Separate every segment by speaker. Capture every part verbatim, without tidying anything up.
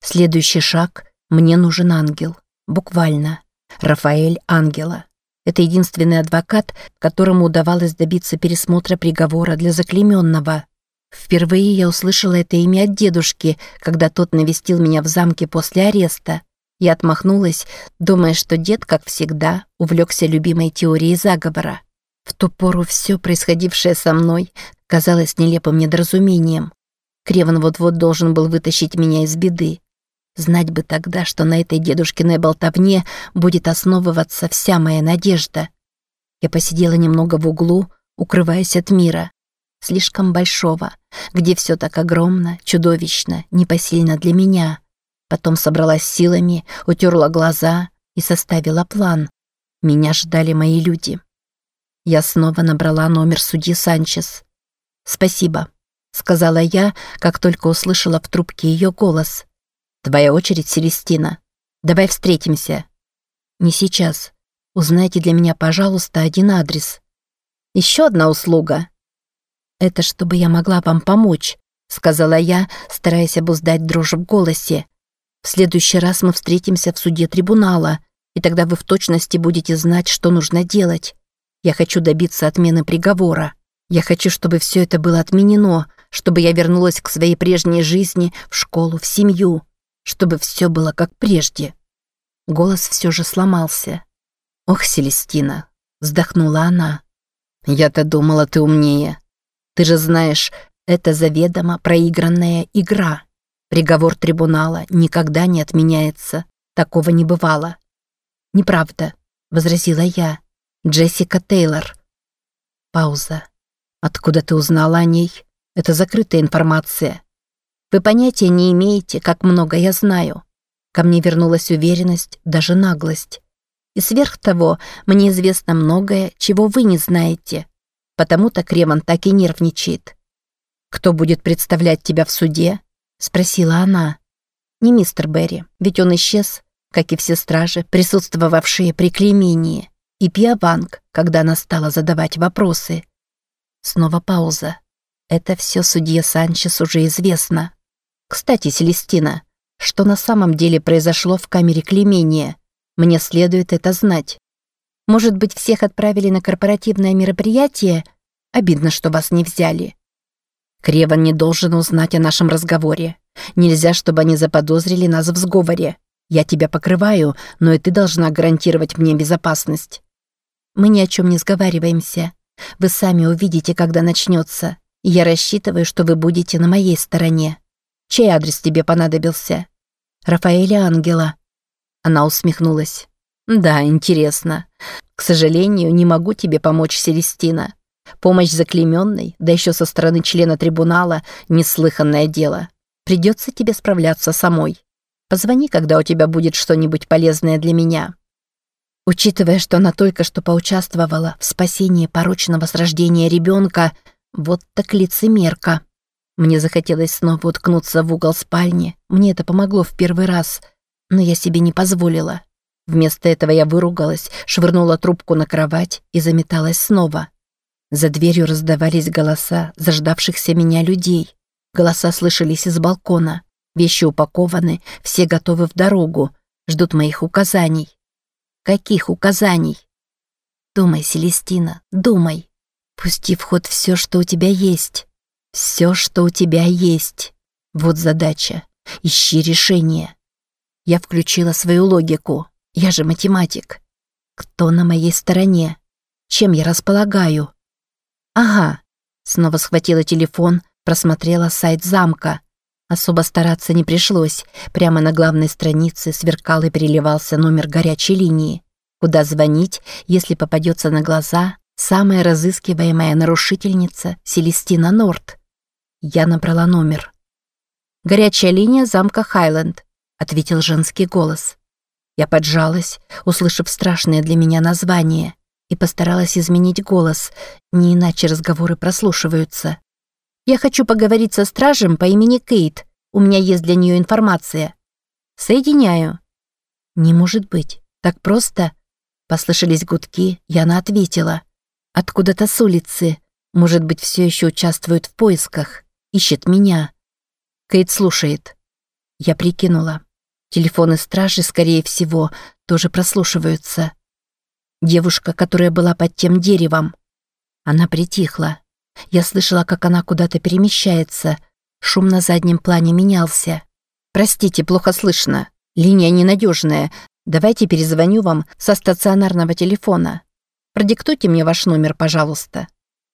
Speaker 1: Следующий шаг – мне нужен ангел. Буквально. Рафаэль Ангела. Это единственный адвокат, которому удавалось добиться пересмотра приговора для заклейменного. Впервые я услышала это имя от дедушки, когда тот навестил меня в замке после ареста. Я отмахнулась, думая, что дед, как всегда, увлекся любимой теорией заговора. В ту пору все происходившее со мной казалось нелепым недоразумением. Креван вот-вот должен был вытащить меня из беды. Знать бы тогда, что на этой дедушкиной болтовне будет основываться вся моя надежда. Я посидела немного в углу, укрываясь от мира. Слишком большого, где все так огромно, чудовищно, непосильно для меня. Потом собралась силами, утерла глаза и составила план. Меня ждали мои люди. Я снова набрала номер судьи Санчес. «Спасибо», — сказала я, как только услышала в трубке ее голос. «Твоя очередь, Селестина. Давай встретимся». «Не сейчас. Узнайте для меня, пожалуйста, один адрес». «Еще одна услуга». «Это чтобы я могла вам помочь», — сказала я, стараясь обуздать дрожь в голосе. «В следующий раз мы встретимся в суде трибунала, и тогда вы в точности будете знать, что нужно делать. Я хочу добиться отмены приговора. Я хочу, чтобы все это было отменено, чтобы я вернулась к своей прежней жизни, в школу, в семью, чтобы все было как прежде». Голос все же сломался. «Ох, Селестина», — вздохнула она. «Я-то думала, ты умнее. Ты же знаешь, это заведомо проигранная игра. Приговор трибунала никогда не отменяется. Такого не бывало». «Неправда», — возразила я. «Джессика Тейлор». Пауза. «Откуда ты узнала о ней? Это закрытая информация. Вы понятия не имеете, как много я знаю». Ко мне вернулась уверенность, даже наглость. И сверх того, мне известно многое, чего вы не знаете. Потому-то Креван так и нервничает. «Кто будет представлять тебя в суде?» — спросила она. «Не мистер Берри, ведь он исчез, как и все стражи, присутствовавшие при клеймении, и Пиа Ванг, когда она стала задавать вопросы». Снова пауза. Это все судье Санчес уже известно. «Кстати, Селестина, что на самом деле произошло в камере клеймения? Мне следует это знать. Может быть, всех отправили на корпоративное мероприятие? Обидно, что вас не взяли». «Креван не должен узнать о нашем разговоре. Нельзя, чтобы они заподозрили нас в сговоре. Я тебя покрываю, но и ты должна гарантировать мне безопасность». «Мы ни о чем не сговариваемся. Вы сами увидите, когда начнется. И я рассчитываю, что вы будете на моей стороне. Чей адрес тебе понадобился?» «Рафаэля Ангела». Она усмехнулась. «Да, интересно. К сожалению, не могу тебе помочь, Селестина. Помощь заклейменной, да еще со стороны члена трибунала, неслыханное дело. Придется тебе справляться самой. Позвони, когда у тебя будет что-нибудь полезное для меня». Учитывая, что она только что поучаствовала в спасении порочного с рождения ребенка, вот так лицемерка. Мне захотелось снова уткнуться в угол спальни. Мне это помогло в первый раз, но я себе не позволила. Вместо этого я выругалась, швырнула трубку на кровать и заметалась снова. За дверью раздавались голоса заждавшихся меня людей. Голоса слышались из балкона. Вещи упакованы, все готовы в дорогу, ждут моих указаний. Каких указаний? Думай, Селестина, думай. Пусти в ход все, что у тебя есть. Все, что у тебя есть. Вот задача. Ищи решение. Я включила свою логику. Я же математик. Кто на моей стороне? Чем я располагаю? Ага. Снова схватила телефон, просмотрела сайт замка. Особо стараться не пришлось. Прямо на главной странице сверкал и переливался номер горячей линии. Куда звонить, если попадется на глаза самая разыскиваемая нарушительница Селестина Норт. Я набрала номер. «Горячая линия замка Хайленд», — ответил женский голос. Я поджалась, услышав страшное для меня название, и постаралась изменить голос, не иначе разговоры прослушиваются. «Я хочу поговорить со стражем по имени Кейт. У меня есть для нее информация». «Соединяю». «Не может быть. Так просто?» Послышались гудки, и она ответила. «Откуда-то с улицы. Может быть, все еще участвует в поисках. Ищет меня». Кейт слушает. Я прикинула. Телефоны стражи, скорее всего, тоже прослушиваются. Девушка, которая была под тем деревом. Она притихла. Я слышала, как она куда-то перемещается. Шум на заднем плане менялся. «Простите, плохо слышно. Линия ненадежная. Давайте перезвоню вам со стационарного телефона. Продиктуйте мне ваш номер, пожалуйста».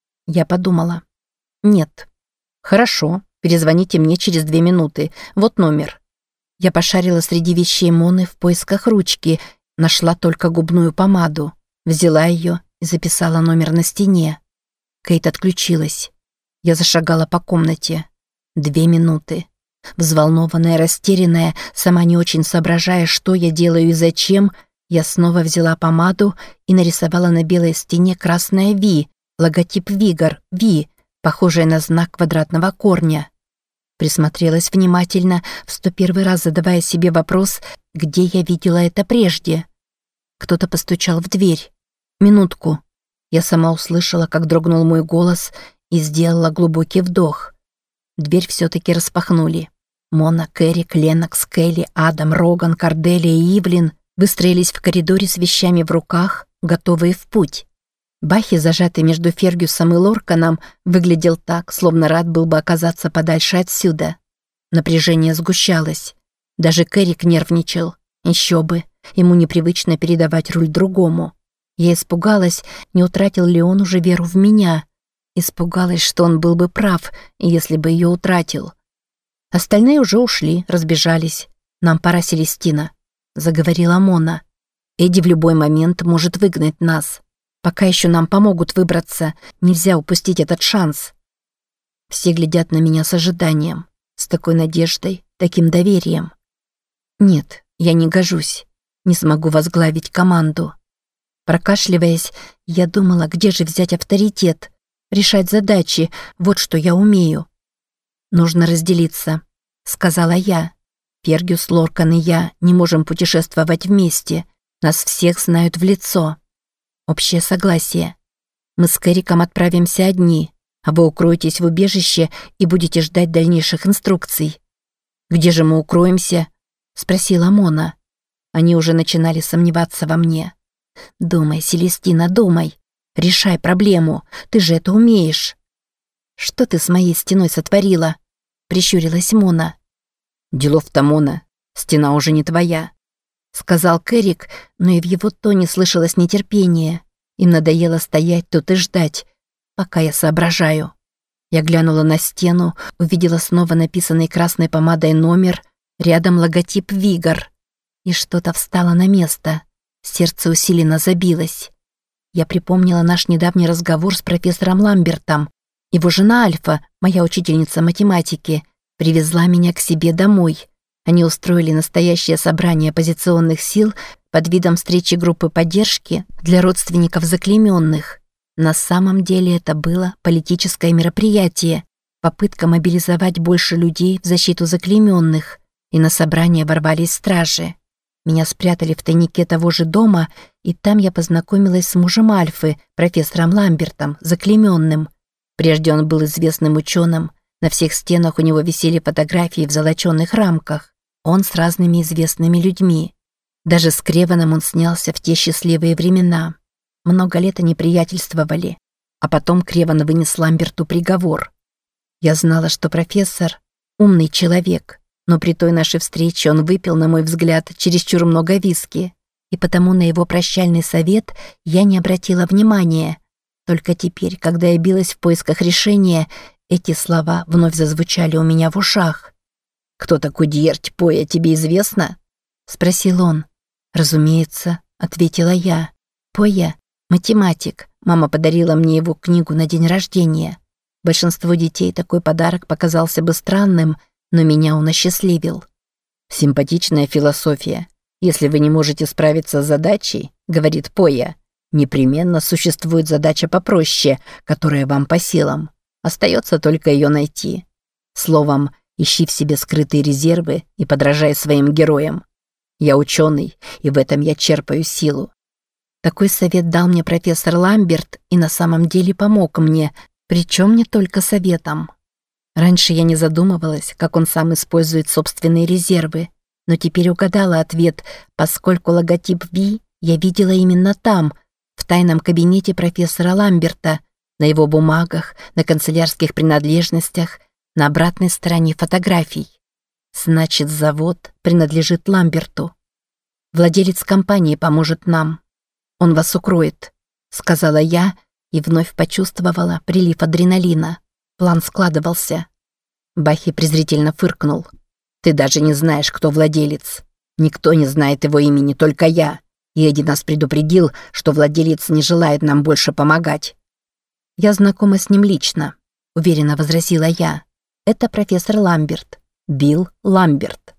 Speaker 1: Я подумала. «Нет». «Хорошо, перезвоните мне через две минуты. Вот номер». Я пошарила среди вещей Моны в поисках ручки, нашла только губную помаду. Взяла ее и записала номер на стене. Кейт отключилась. Я зашагала по комнате. Две минуты. Взволнованная, растерянная, сама не очень соображая, что я делаю и зачем, я снова взяла помаду и нарисовала на белой стене красное «Ви», логотип «Вигор», «Ви», похожее на знак квадратного корня. Присмотрелась внимательно, в сто первый раз задавая себе вопрос, где я видела это прежде. Кто-то постучал в дверь. «Минутку». Я сама услышала, как дрогнул мой голос, и сделала глубокий вдох. Дверь все-таки распахнули. Мона, Кэрри, Леннокс, Келли, Адам, Роган, Корделия и Ивлин выстроились в коридоре с вещами в руках, готовые в путь. Бахи, зажатый между Фергюсом и Лорканом, выглядел так, словно рад был бы оказаться подальше отсюда. Напряжение сгущалось. Даже Кэррик нервничал. Еще бы, ему непривычно передавать руль другому. Я испугалась, не утратил ли он уже веру в меня. Испугалась, что он был бы прав, если бы ее утратил. Остальные уже ушли, разбежались. «Нам пора, Селестина», — заговорила Мона. «Эдди в любой момент может выгнать нас. Пока еще нам помогут выбраться, нельзя упустить этот шанс». Все глядят на меня с ожиданием, с такой надеждой, таким доверием. Нет, я не гожусь, не смогу возглавить команду. Прокашливаясь, я думала, где же взять авторитет, решать задачи, вот что я умею. «Нужно разделиться», — сказала я. «Фергюс, Лоркан и я не можем путешествовать вместе, нас всех знают в лицо». Общее согласие. «Мы с Кэрриком отправимся одни, а вы укроетесь в убежище и будете ждать дальнейших инструкций». «Где же мы укроемся?» — спросила Мона. Они уже начинали сомневаться во мне. «Думай, Селестина, думай. Решай проблему, ты же это умеешь». «Что ты с моей стеной сотворила?» — прищурилась Мона. «Делов-то, Мона, стена уже не твоя», — сказал Кэррик, но и в его тоне слышалось нетерпение. Им надоело стоять тут и ждать, пока я соображаю. Я глянула на стену, увидела снова написанный красной помадой номер, рядом логотип «Вигор». И что-то встало на место. Сердце усиленно забилось. Я припомнила наш недавний разговор с профессором Ламбертом. Его жена Альфа, моя учительница математики, привезла меня к себе домой. Они устроили настоящее собрание оппозиционных сил под видом встречи группы поддержки для родственников заклейменных. На самом деле это было политическое мероприятие, попытка мобилизовать больше людей в защиту заклейменных, и на собрание ворвались стражи. Меня спрятали в тайнике того же дома, и там я познакомилась с мужем Альфы, профессором Ламбертом, заклейменным. Прежде он был известным ученым, на всех стенах у него висели фотографии в золочёных рамках. Он с разными известными людьми. Даже с Креваном он снялся в те счастливые времена. Много лет они приятельствовали, а потом Креван вынес Ламберту приговор. Я знала, что профессор – умный человек, но при той нашей встрече он выпил, на мой взгляд, чересчур много виски, и потому на его прощальный совет я не обратила внимания. Только теперь, когда я билась в поисках решения, эти слова вновь зазвучали у меня в ушах. «Кто такой Дьерть Поя, тебе известно?» – спросил он. «Разумеется», – ответила я. «Поя – математик. Мама подарила мне его книгу на день рождения. Большинству детей такой подарок показался бы странным, но меня он осчастливил». «Симпатичная философия. Если вы не можете справиться с задачей, — говорит Поя, — непременно существует задача попроще, которая вам по силам. Остается только ее найти. Словом, ищи в себе скрытые резервы и подражай своим героям. Я ученый, и в этом я черпаю силу». Такой совет дал мне профессор Ламберт и на самом деле помог мне, причем не только советом. Раньше я не задумывалась, как он сам использует собственные резервы, но теперь угадала ответ, поскольку логотип Ви я видела именно там, в тайном кабинете профессора Ламберта, на его бумагах, на канцелярских принадлежностях, на обратной стороне фотографий. Значит, завод принадлежит Ламберту. Владелец компании поможет нам. Он вас укроет, сказала я и вновь почувствовала прилив адреналина. План складывался. Бахи презрительно фыркнул. Ты даже не знаешь, кто владелец. Никто не знает его имени, только я. И Эдди нас предупредил, что владелец не желает нам больше помогать. Я знакома с ним лично, уверенно возразила я. Это профессор Ламберт. Билл Ламберт.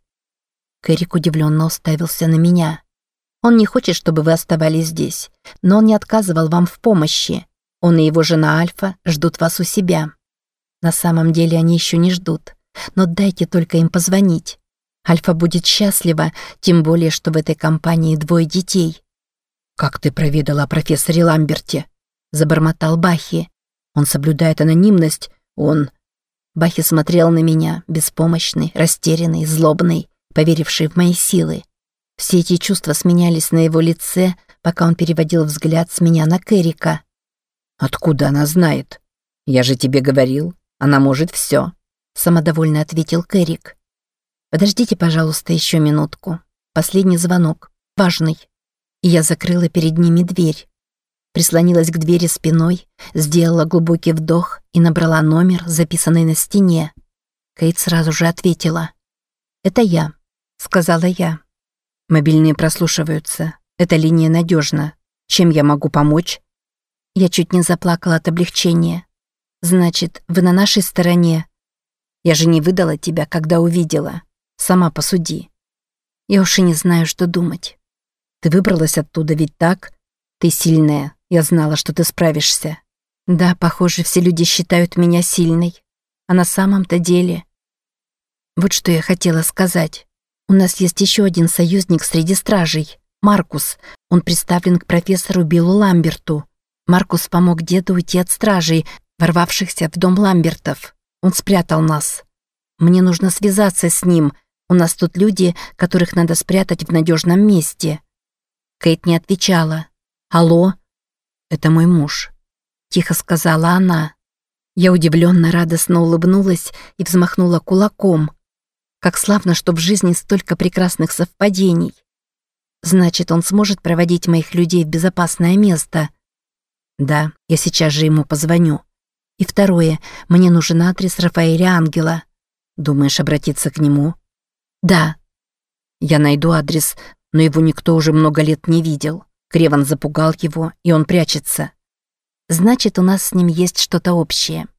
Speaker 1: Кэрик удивленно уставился на меня. Он не хочет, чтобы вы оставались здесь, но он не отказывал вам в помощи. Он и его жена Альфа ждут вас у себя. На самом деле они еще не ждут, но дайте только им позвонить. Альфа будет счастлива, тем более, что в этой компании двое детей. «Как ты проведала о профессоре Ламберте?» – забормотал Бахи. «Он соблюдает анонимность, он...» Бахи смотрел на меня, беспомощный, растерянный, злобный, поверивший в мои силы. Все эти чувства сменялись на его лице, пока он переводил взгляд с меня на Кэрика. «Откуда она знает? Я же тебе говорил, она может все», – самодовольно ответил Кэрик. «Подождите, пожалуйста, еще минутку. Последний звонок. Важный». И я закрыла перед ними дверь. Прислонилась к двери спиной, сделала глубокий вдох и набрала номер, записанный на стене. Кейт сразу же ответила. «Это я», — сказала я. «Мобильные прослушиваются. Эта линия надежна. Чем я могу помочь?» Я чуть не заплакала от облегчения. «Значит, вы на нашей стороне?» «Я же не выдала тебя, когда увидела. Сама посуди». «Я уж и не знаю, что думать». «Ты выбралась оттуда, ведь так? Ты сильная. Я знала, что ты справишься». «Да, похоже, все люди считают меня сильной. А на самом-то деле...» «Вот что я хотела сказать. У нас есть еще один союзник среди стражей. Маркус. Он представлен к профессору Биллу Ламберту. Маркус помог деду уйти от стражей, ворвавшихся в дом Ламбертов. Он спрятал нас. Мне нужно связаться с ним. У нас тут люди, которых надо спрятать в надежном месте». Кейт не отвечала. «Алло?» «Это мой муж», — тихо сказала она. Я удивленно, радостно улыбнулась и взмахнула кулаком. Как славно, что в жизни столько прекрасных совпадений. Значит, он сможет проводить моих людей в безопасное место. Да, я сейчас же ему позвоню. И второе, мне нужен адрес Рафаэля Ангела. Думаешь обратиться к нему? Да. Я найду адрес, но его никто уже много лет не видел. Креван запугал его, и он прячется. Значит, у нас с ним есть что-то общее.